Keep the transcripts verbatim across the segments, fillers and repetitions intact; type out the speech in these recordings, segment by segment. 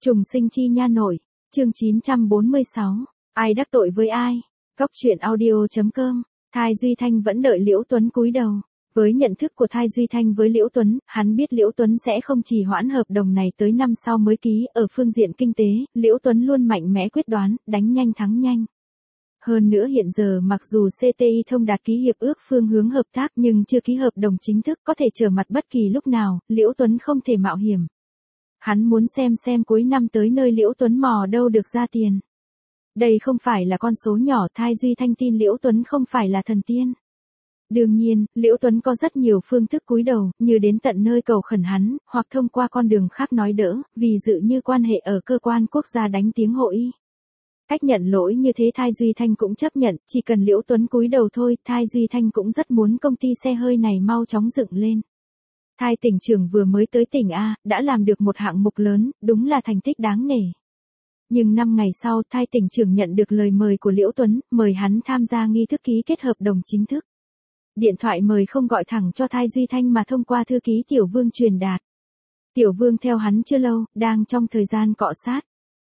Trùng sinh chi nha nội, chương chín trăm bốn mươi sáu, ai đắc tội với ai? Cóc truyện audio.com, Thai Duy Thanh vẫn đợi Liễu Tuấn cúi đầu. Với nhận thức của Thai Duy Thanh với Liễu Tuấn, hắn biết Liễu Tuấn sẽ không trì hoãn hợp đồng này tới năm sau mới ký. Ở phương diện kinh tế, Liễu Tuấn luôn mạnh mẽ quyết đoán, đánh nhanh thắng nhanh. Hơn nữa hiện giờ mặc dù xê tê i thông đạt ký hiệp ước phương hướng hợp tác nhưng chưa ký hợp đồng chính thức, có thể trở mặt bất kỳ lúc nào, Liễu Tuấn không thể mạo hiểm. Hắn muốn xem xem cuối năm tới nơi Liễu Tuấn mò đâu được ra tiền. Đây không phải là con số nhỏ. Thai Duy Thanh tin Liễu Tuấn không phải là thần tiên. Đương nhiên, Liễu Tuấn có rất nhiều phương thức cúi đầu, như đến tận nơi cầu khẩn hắn, hoặc thông qua con đường khác nói đỡ, vì dự như quan hệ ở cơ quan quốc gia đánh tiếng hội. Cách nhận lỗi như thế Thai Duy Thanh cũng chấp nhận, chỉ cần Liễu Tuấn cúi đầu thôi. Thai Duy Thanh cũng rất muốn công ty xe hơi này mau chóng dựng lên. Thai tỉnh trưởng vừa mới tới tỉnh A, đã làm được một hạng mục lớn, đúng là thành tích đáng nể. Nhưng năm ngày sau, Thai tỉnh trưởng nhận được lời mời của Liễu Tuấn, mời hắn tham gia nghi thức ký kết hợp đồng chính thức. Điện thoại mời không gọi thẳng cho Thai Duy Thanh mà thông qua thư ký Tiểu Vương truyền đạt. Tiểu Vương theo hắn chưa lâu, đang trong thời gian cọ sát.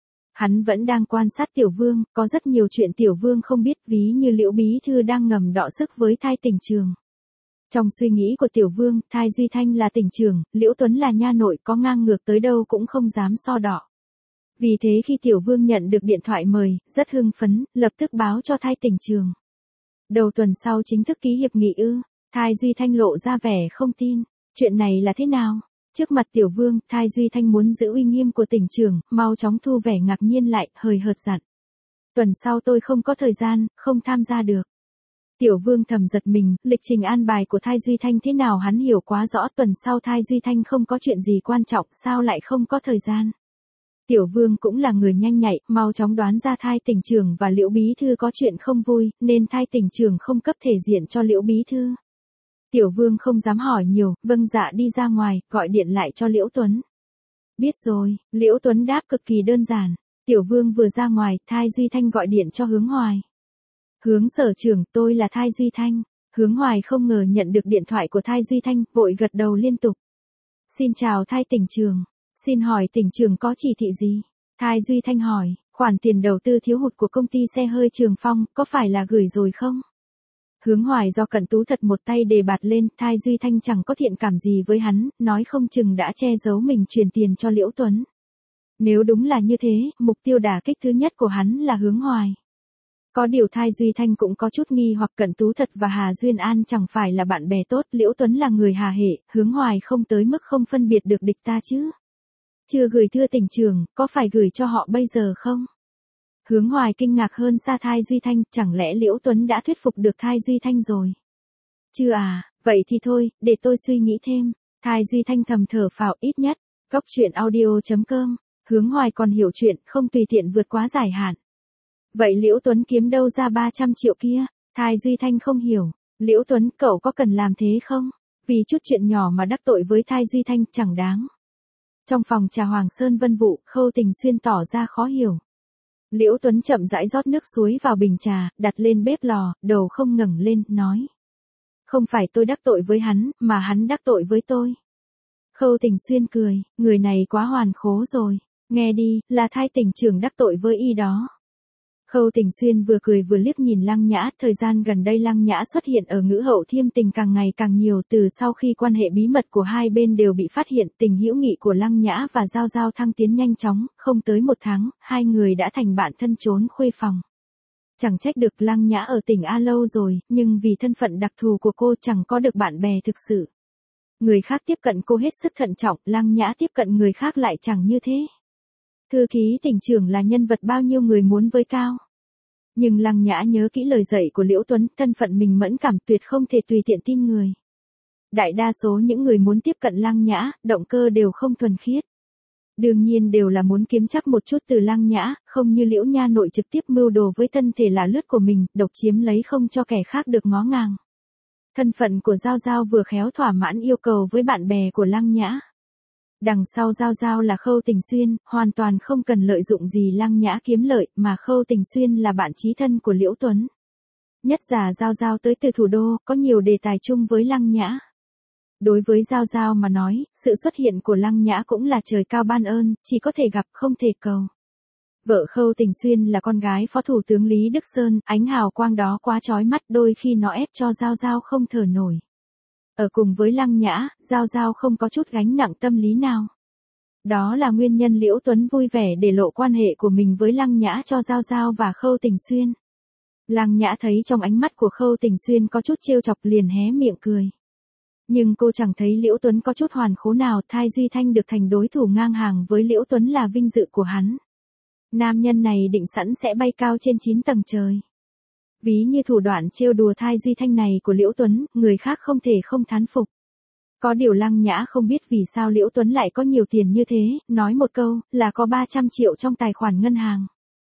Hắn vẫn đang quan sát Tiểu Vương, có rất nhiều chuyện Tiểu Vương không biết, ví như Liễu Bí Thư đang ngầm đọ sức với Thai tỉnh trưởng. Trong suy nghĩ của Tiểu Vương, Thai Duy Thanh là tỉnh trưởng, Liễu Tuấn là nha nội, có ngang ngược tới đâu cũng không dám so đọ. Vì thế khi Tiểu Vương nhận được điện thoại mời, rất hưng phấn, lập tức báo cho Thai tỉnh trưởng. Đầu tuần sau chính thức ký hiệp nghị ư? Thai Duy Thanh lộ ra vẻ không tin. Chuyện này là thế nào? Trước mặt Tiểu Vương, Thai Duy Thanh muốn giữ uy nghiêm của tỉnh trưởng, mau chóng thu vẻ ngạc nhiên lại, hời hợt dặn. Tuần sau tôi không có thời gian, không tham gia được. Tiểu Vương thầm giật mình, lịch trình an bài của Thai Duy Thanh thế nào hắn hiểu quá rõ. Tuần sau Thai Duy Thanh không có chuyện gì quan trọng, sao lại không có thời gian? Tiểu Vương cũng là người nhanh nhạy, mau chóng đoán ra Thai tỉnh trưởng và Liễu Bí Thư có chuyện không vui, nên Thai tỉnh trưởng không cấp thể diện cho Liễu Bí Thư. Tiểu Vương không dám hỏi nhiều, vâng dạ đi ra ngoài, gọi điện lại cho Liễu Tuấn. Biết rồi, Liễu Tuấn đáp cực kỳ đơn giản. Tiểu Vương vừa ra ngoài, Thai Duy Thanh gọi điện cho Hướng Hoài. Hướng sở trưởng, tôi là Thai Duy Thanh. Hướng Hoài không ngờ nhận được điện thoại của Thai Duy Thanh, vội gật đầu liên tục. Xin chào Thai tỉnh trưởng. Xin hỏi tỉnh trưởng có chỉ thị gì? Thai Duy Thanh hỏi, khoản tiền đầu tư thiếu hụt của công ty xe hơi Trường Phong, có phải là gửi rồi không? Hướng Hoài do cận tú thật một tay đề bạt lên, Thai Duy Thanh chẳng có thiện cảm gì với hắn, nói không chừng đã che giấu mình truyền tiền cho Liễu Tuấn. Nếu đúng là như thế, mục tiêu đả kích thứ nhất của hắn là Hướng Hoài. Có điều Thai Duy Thanh cũng có chút nghi hoặc cận tú thật và Hà Duyên An chẳng phải là bạn bè tốt, Liễu Tuấn là người Hà hệ, Hướng Hoài không tới mức không phân biệt được địch ta chứ. Chưa gửi thưa tỉnh trưởng, có phải gửi cho họ bây giờ không? Hướng Hoài kinh ngạc hơn xa Thai Duy Thanh, chẳng lẽ Liễu Tuấn đã thuyết phục được Thai Duy Thanh rồi? Chưa à, vậy thì thôi, để tôi suy nghĩ thêm. Thai Duy Thanh thầm thở phào, ít nhất. Cóc truyện audio.com, Hướng Hoài còn hiểu chuyện, không tùy tiện vượt quá giải hạn. Vậy Liễu Tuấn kiếm đâu ra ba trăm triệu kia? Thai Duy Thanh không hiểu. Liễu Tuấn, cậu có cần làm thế không? Vì chút chuyện nhỏ mà đắc tội với Thai Duy Thanh chẳng đáng. Trong phòng trà Hoàng Sơn Vân Vụ, Khâu Tình Xuyên tỏ ra khó hiểu. Liễu Tuấn chậm rãi rót nước suối vào bình trà, đặt lên bếp lò, đầu không ngẩng lên, nói. Không phải tôi đắc tội với hắn, mà hắn đắc tội với tôi. Khâu Tình Xuyên cười, người này quá hoàn khố rồi. Nghe đi, là Thai tỉnh trưởng đắc tội với y đó. Khâu Tình Xuyên vừa cười vừa liếc nhìn Lăng Nhã, thời gian gần đây Lăng Nhã xuất hiện ở Ngữ Hậu Thiêm Tình càng ngày càng nhiều, từ sau khi quan hệ bí mật của hai bên đều bị phát hiện, tình hữu nghị của Lăng Nhã và Giao Giao thăng tiến nhanh chóng, không tới một tháng, hai người đã thành bạn thân trốn khuê phòng. Chẳng trách được Lăng Nhã ở tỉnh A lâu rồi, nhưng vì thân phận đặc thù của cô chẳng có được bạn bè thực sự. Người khác tiếp cận cô hết sức thận trọng, Lăng Nhã tiếp cận người khác lại chẳng như thế. Thư ký tỉnh trưởng là nhân vật bao nhiêu người muốn với cao. Nhưng Lăng Nhã nhớ kỹ lời dạy của Liễu Tuấn, thân phận mình mẫn cảm tuyệt không thể tùy tiện tin người. Đại đa số những người muốn tiếp cận Lăng Nhã, động cơ đều không thuần khiết. Đương nhiên đều là muốn kiếm chắc một chút từ Lăng Nhã, không như Liễu nha nội trực tiếp mưu đồ với thân thể là lướt của mình, độc chiếm lấy không cho kẻ khác được ngó ngàng. Thân phận của Giao Giao vừa khéo thỏa mãn yêu cầu với bạn bè của Lăng Nhã. Đằng sau Giao Giao là Khâu Tình Xuyên, hoàn toàn không cần lợi dụng gì Lăng Nhã kiếm lợi, mà Khâu Tình Xuyên là bạn chí thân của Liễu Tuấn. Nhất giả Giao Giao tới từ thủ đô, có nhiều đề tài chung với Lăng Nhã. Đối với Giao Giao mà nói, sự xuất hiện của Lăng Nhã cũng là trời cao ban ơn, chỉ có thể gặp không thể cầu. Vợ Khâu Tình Xuyên là con gái Phó Thủ tướng Lý Đức Sơn, ánh hào quang đó quá chói mắt, đôi khi nó ép cho Giao Giao không thở nổi. Ở cùng với Lăng Nhã, Giao Giao không có chút gánh nặng tâm lý nào. Đó là nguyên nhân Liễu Tuấn vui vẻ để lộ quan hệ của mình với Lăng Nhã cho Giao Giao và Khâu Tình Xuyên. Lăng Nhã thấy trong ánh mắt của Khâu Tình Xuyên có chút trêu chọc liền hé miệng cười. Nhưng cô chẳng thấy Liễu Tuấn có chút hoàn khố nào, Thai Duy Thanh được thành đối thủ ngang hàng với Liễu Tuấn là vinh dự của hắn. Nam nhân này định sẵn sẽ bay cao trên chín tầng trời. Ví như thủ đoạn trêu đùa Thai Duy Thanh này của Liễu Tuấn, người khác không thể không thán phục. Có điều Lăng Nhã không biết vì sao Liễu Tuấn lại có nhiều tiền như thế, nói một câu, là có ba trăm triệu trong tài khoản ngân hàng.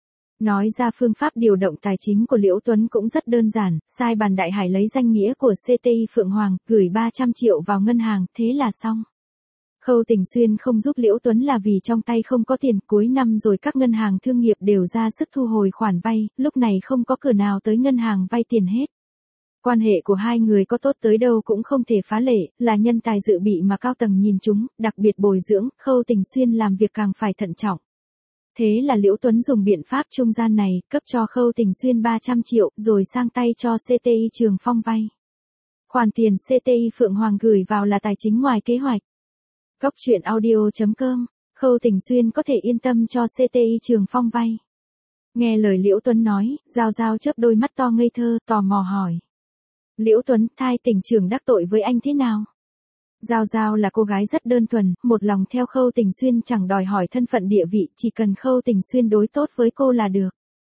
Nói ra phương pháp điều động tài chính của Liễu Tuấn cũng rất đơn giản, sai Bàn Đại Hải lấy danh nghĩa của xê tê i Phượng Hoàng, gửi ba trăm triệu vào ngân hàng, thế là xong. Khâu Tình Xuyên không giúp Liễu Tuấn là vì trong tay không có tiền, cuối năm rồi các ngân hàng thương nghiệp đều ra sức thu hồi khoản vay, lúc này không có cửa nào tới ngân hàng vay tiền hết. Quan hệ của hai người có tốt tới đâu cũng không thể phá lệ, là nhân tài dự bị mà cao tầng nhìn chúng, đặc biệt bồi dưỡng, Khâu Tình Xuyên làm việc càng phải thận trọng. Thế là Liễu Tuấn dùng biện pháp trung gian này, cấp cho Khâu Tình Xuyên ba trăm triệu, rồi sang tay cho xê tê i Trường Phong vay. Khoản tiền xê tê i Phượng Hoàng gửi vào là tài chính ngoài kế hoạch. Góc truyện audio chấm com, Khâu Tình Xuyên có thể yên tâm cho xê tê i Trường Phong vay. Nghe lời Liễu Tuấn nói, Giao Giao chớp đôi mắt to ngây thơ, tò mò hỏi. Liễu Tuấn, Thai Tình trưởng đắc tội với anh thế nào? Giao Giao là cô gái rất đơn thuần, một lòng theo Khâu Tình Xuyên, chẳng đòi hỏi thân phận địa vị, chỉ cần Khâu Tình Xuyên đối tốt với cô là được.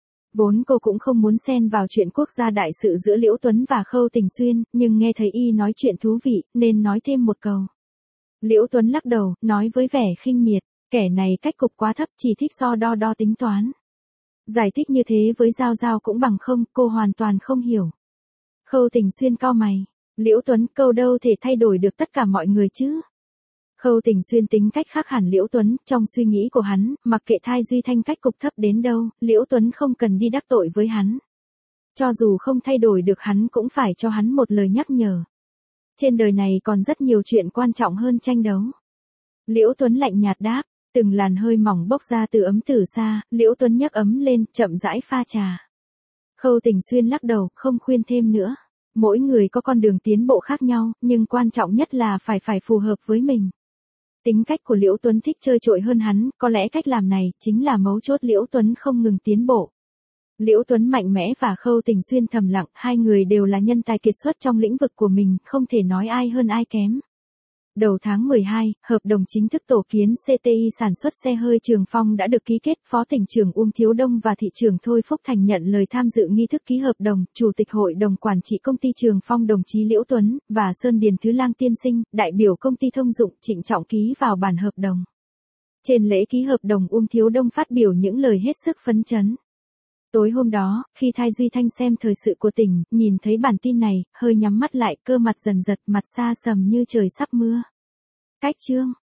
Vốn cô cũng không muốn xen vào chuyện quốc gia đại sự giữa Liễu Tuấn và Khâu Tình Xuyên, nhưng nghe thấy y nói chuyện thú vị, nên nói thêm một câu. Liễu Tuấn lắc đầu, nói với vẻ khinh miệt, kẻ này cách cục quá thấp, chỉ thích so đo đo tính toán. Giải thích như thế với Giao Giao cũng bằng không, cô hoàn toàn không hiểu. Khâu Tình Xuyên cau mày. Liễu Tuấn, câu đâu thể thay đổi được tất cả mọi người chứ. Khâu Tình Xuyên tính cách khác hẳn Liễu Tuấn, trong suy nghĩ của hắn, mặc kệ Thai Duy Thanh cách cục thấp đến đâu, Liễu Tuấn không cần đi đắc tội với hắn. Cho dù không thay đổi được hắn cũng phải cho hắn một lời nhắc nhở. Trên đời này còn rất nhiều chuyện quan trọng hơn tranh đấu. Liễu Tuấn lạnh nhạt đáp, từng làn hơi mỏng bốc ra từ ấm từ xa, Liễu Tuấn nhấc ấm lên, chậm rãi pha trà. Khâu Tình Xuyên lắc đầu, không khuyên thêm nữa. Mỗi người có con đường tiến bộ khác nhau, nhưng quan trọng nhất là phải phải phù hợp với mình. Tính cách của Liễu Tuấn thích chơi trội hơn hắn, có lẽ cách làm này chính là mấu chốt Liễu Tuấn không ngừng tiến bộ. Liễu Tuấn mạnh mẽ và Khâu Tình Xuyên thầm lặng, hai người đều là nhân tài kiệt xuất trong lĩnh vực của mình, không thể nói ai hơn ai kém. Đầu tháng mười hai, hợp đồng chính thức tổ kiến xê tê i sản xuất xe hơi Trường Phong đã được ký kết, Phó tỉnh trưởng Uông Thiếu Đông và thị trưởng Thôi Phúc Thành nhận lời tham dự nghi thức ký hợp đồng, Chủ tịch Hội đồng Quản trị Công ty Trường Phong đồng chí Liễu Tuấn, và Sơn Điền Thứ Lang tiên sinh, đại biểu công ty thông dụng, trịnh trọng ký vào bản hợp đồng. Trên lễ ký hợp đồng, Uông Thiếu Đông phát biểu những lời hết sức phấn chấn. Tối hôm đó, khi Thai Duy Thanh xem thời sự của tỉnh, nhìn thấy bản tin này, hơi nhắm mắt lại, cơ mặt dần giật, mặt xa sầm như trời sắp mưa. Cách chương